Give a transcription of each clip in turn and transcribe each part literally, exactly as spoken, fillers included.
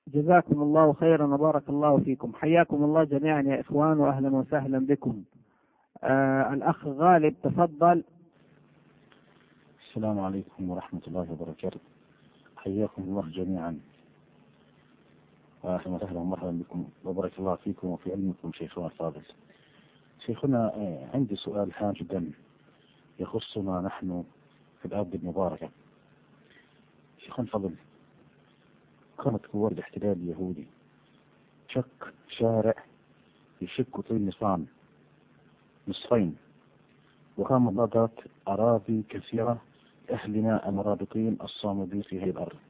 جزاكم الله خيرا وبارك الله فيكم. حياكم الله جميعا يا إخوان وأهلا وسهلا بكم. آه الأخ غالب تفضل. السلام عليكم ورحمة الله وبركاته. حياكم الله جميعا وأهلا وسهلا ومرحبا بكم وبارك الله فيكم وفي علمكم شيخنا الفاضل. شيخنا عندي سؤال هام جدا يخصنا نحن في الأرض المباركة. شيخنا الفاضل، قامت قوات الاحتلال اليهودي شق شارع يشق طريق نصان نصفين، وقام ضغط أراضي كثيرة لأهلنا المرابطين الصامدين في هذه الأرض.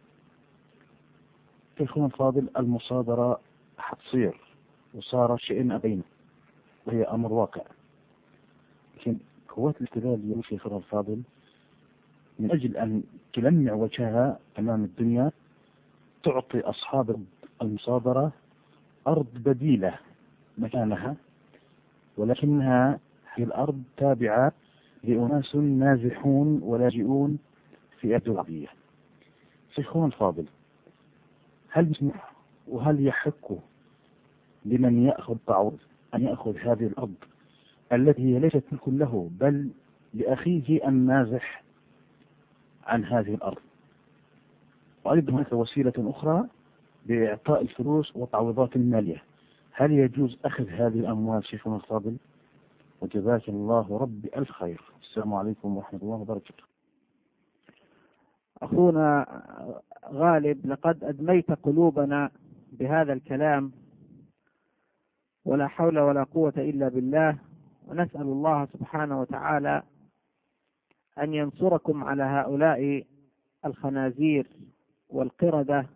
شيخنا الفاضل، المصادرة حتصير وصار شيء أبينا وهي أمر واقع، لكن قوات الاحتلال اليوم شيخنا الفاضل من أجل أن تلمع وجهها أمام الدنيا تعطي أصحاب المصادرة أرض بديلة مكانها، ولكنها هي الأرض تابعة لأناس نازحون ولاجئون في أرض العربية. شيخنا الفاضل، هل يسمح وهل يحق لمن يأخذ تعويض أن يأخذ هذه الأرض التي هي ليست ملك له بل لأخيه النازح عن هذه الأرض؟ وأيضا هناك وسيلة أخرى بإعطاء الفلوس والتعويضات المالية. هل يجوز أخذ هذه الأموال شيخنا الفاضل؟ وجزاك الله ربي ألف خير. السلام عليكم ورحمة الله وبركاته. أخونا غالب، لقد أدميت قلوبنا بهذا الكلام، ولا حول ولا قوة إلا بالله، ونسأل الله سبحانه وتعالى أن ينصركم على هؤلاء الخنازير والقردة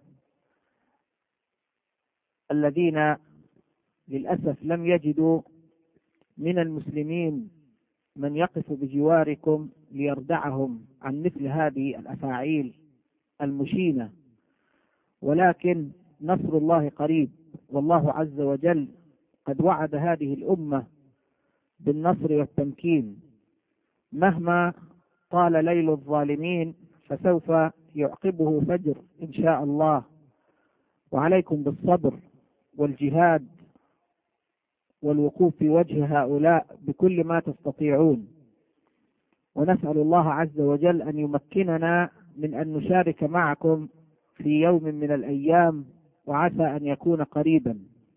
الذين للأسف لم يجدوا من المسلمين من يقف بجواركم ليردعهم عن مثل هذه الأفاعيل المشينة. ولكن نصر الله قريب، والله عز وجل قد وعد هذه الأمة بالنصر والتمكين. مهما طال ليل الظالمين فسوف يعقبه فجر إن شاء الله. وعليكم بالصبر والجهاد والوقوف في وجه هؤلاء بكل ما تستطيعون، ونسأل الله عز وجل أن يمكننا من أن نشارك معكم في يوم من الأيام، وعسى أن يكون قريبا.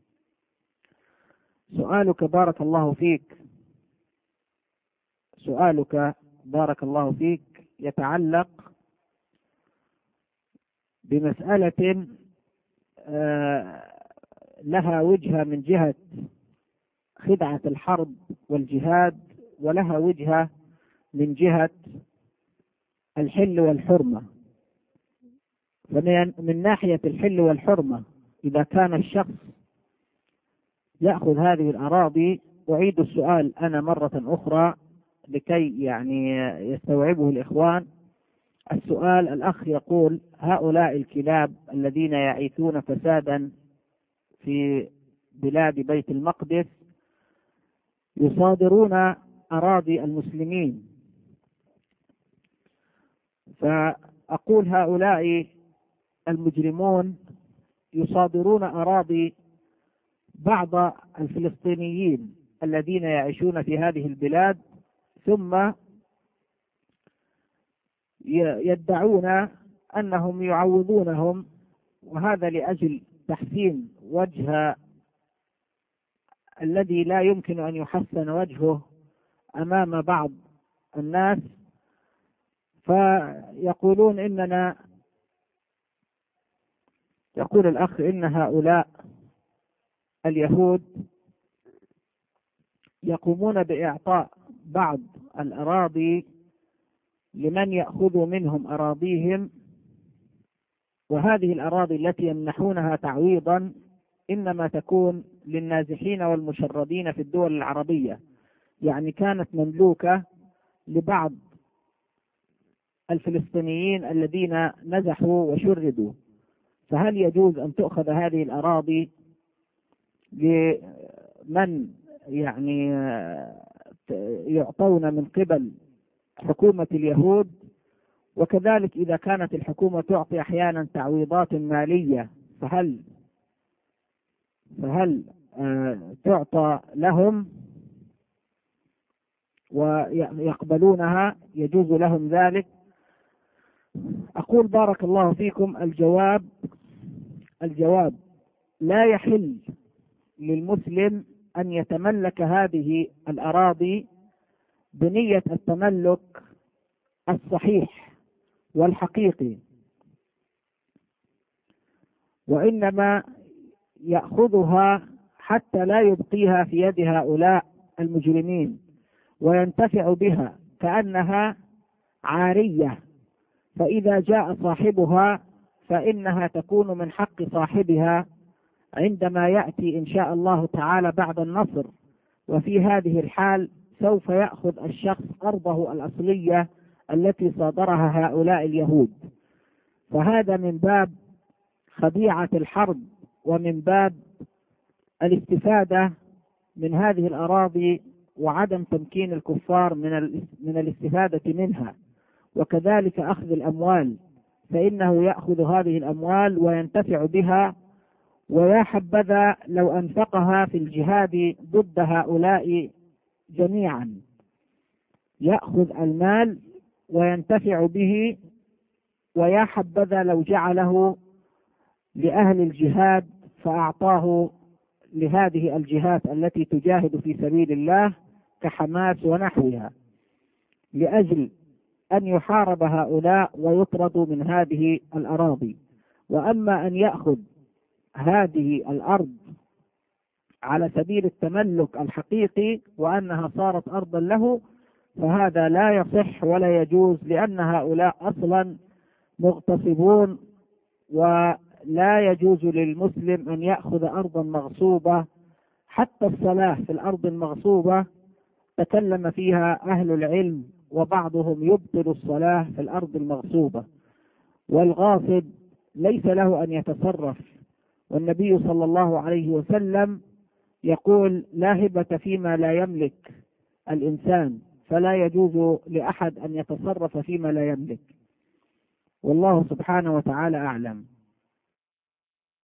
سؤالك بارك الله فيك سؤالك بارك الله فيك يتعلق بمسألة لها وجهة من جهة خدعة الحرب والجهاد، ولها وجهة من جهة الحل والحرمة. فمن ناحية الحل والحرمة، إذا كان الشخص يأخذ هذه الأراضي، أعيد السؤال أنا مرة أخرى لكي يعني يستوعبه الإخوان. السؤال، الأخ يقول: هؤلاء الكلاب الذين يعيثون فسادا في بلاد بيت المقدس يصادرون أراضي المسلمين، فأقول هؤلاء المجرمون يصادرون أراضي بعض الفلسطينيين الذين يعيشون في هذه البلاد، ثم يدعون أنهم يعوضونهم، وهذا لأجل تحسين وجه الذي لا يمكن أن يحسن وجهه أمام بعض الناس. فيقولون إننا يقول الأخ إن هؤلاء اليهود يقومون بإعطاء بعض الأراضي لمن يأخذ منهم أراضيهم، وهذه الأراضي التي يمنحونها تعويضا إنما تكون للنازحين والمشردين في الدول العربية، يعني كانت مملوكة لبعض الفلسطينيين الذين نزحوا وشردوا. فهل يجوز أن تؤخذ هذه الأراضي لمن يعني يعطون من قبل حكومة اليهود؟ وكذلك إذا كانت الحكومة تعطي أحيانا تعويضات مالية، فهل فهل آه تعطى لهم ويقبلونها، يجوز لهم ذلك؟ أقول بارك الله فيكم، الجواب الجواب لا يحل للمسلم أن يتملك هذه الأراضي بنية التملك الصحيح والحقيقي، وإنما يأخذها حتى لا يبقيها في يد هؤلاء المجرمين وينتفع بها كأنها عارية، فإذا جاء صاحبها فإنها تكون من حق صاحبها عندما يأتي إن شاء الله تعالى بعد النصر. وفي هذه الحال سوف يأخذ الشخص أرضه الأصلية التي صادرها هؤلاء اليهود. فهذا من باب خديعة الحرب ومن باب الاستفادة من هذه الأراضي وعدم تمكين الكفار من من الاستفادة منها، وكذلك أخذ الأموال، فإنه يأخذ هذه الأموال وينتفع بها، ويا حبذا لو أنفقها في الجهاد ضد هؤلاء جميعا، يأخذ المال وينتفع به، ويا حبذا لو جعله لأهل الجهاد فأعطاه لهذه الجهات التي تجاهد في سبيل الله كحماس ونحوها، لأجل أن يحارب هؤلاء ويطردوا من هذه الأراضي. وأما أن يأخذ هذه الأرض على سبيل التملك الحقيقي وأنها صارت أرضا له، فهذا لا يصح ولا يجوز، لأن هؤلاء أصلا مغتصبون، ولا يجوز للمسلم أن يأخذ أرضا مغصوبة. حتى الصلاة في الأرض المغصوبة تكلم فيها أهل العلم، وبعضهم يبطل الصلاة في الأرض المغصوبة، والغاصب ليس له أن يتصرف. والنبي صلى الله عليه وسلم يقول: لا هبة فيما لا يملك الإنسان، فلا يجوز لأحد أن يتصرف فيما لا يملك. والله سبحانه وتعالى أعلم.